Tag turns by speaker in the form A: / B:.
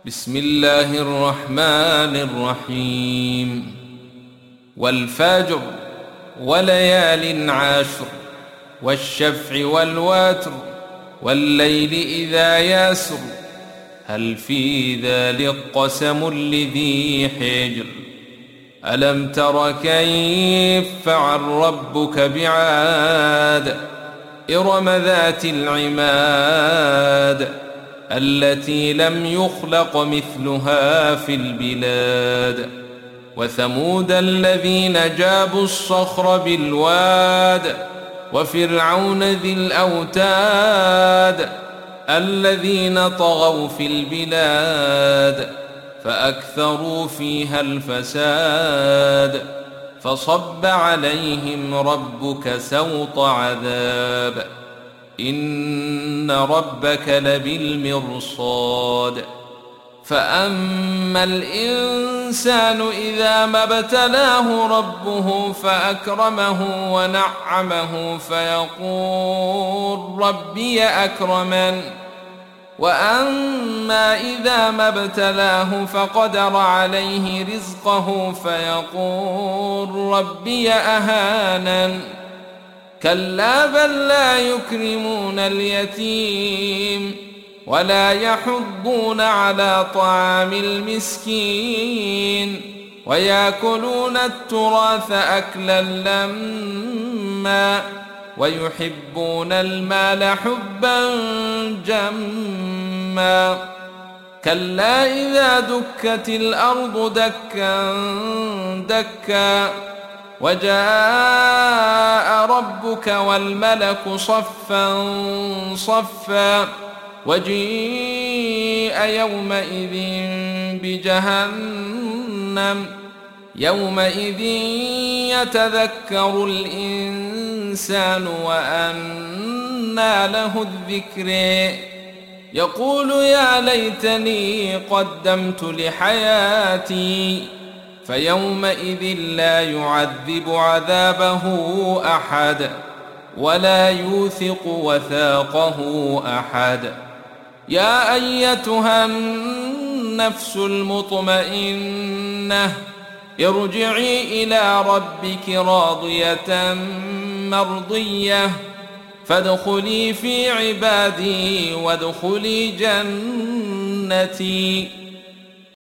A: بسم الله الرحمن الرحيم. والفجر وليال عشر والشفع والوتر والليل إذا يسر هل في ذلك قسم لذي حجر ألم تر كيف فعل ربك بعاد إرم ذات العماد التي لم يخلق مثلها في البلاد وثمود الذين جابوا الصخر بالواد وفرعون ذي الأوتاد الذين طغوا في البلاد فأكثروا فيها الفساد فصب عليهم ربك سوط عذاب إن ربك لبالمرصاد فأما الإنسان إذا ما ابتلاه ربه فأكرمه ونعمه فيقول ربي أكرمن وأما إذا ما ابتلاه فقدر عليه رزقه فيقول ربي أهانن كلا بل لا يكرمون اليتيم ولا يحضون على طعام المسكين ويأكلون التراث أكلا لما ويحبون المال حبا جما كلا إذا دكت الأرض دكا دكا وجاء ربك والملك صفا صفا وجيء يومئذ بجهنم يومئذ يتذكر الإنسان وأنى له الذكر يقول يا ليتني قدمت لحياتي فيومئذ لا يعذب عذابه أحد ولا يوثق وثاقه أحد يا أيتها النفس المطمئنة ارجعي إلى ربك راضية مرضية فادخلي في عبادي وادخلي جنتي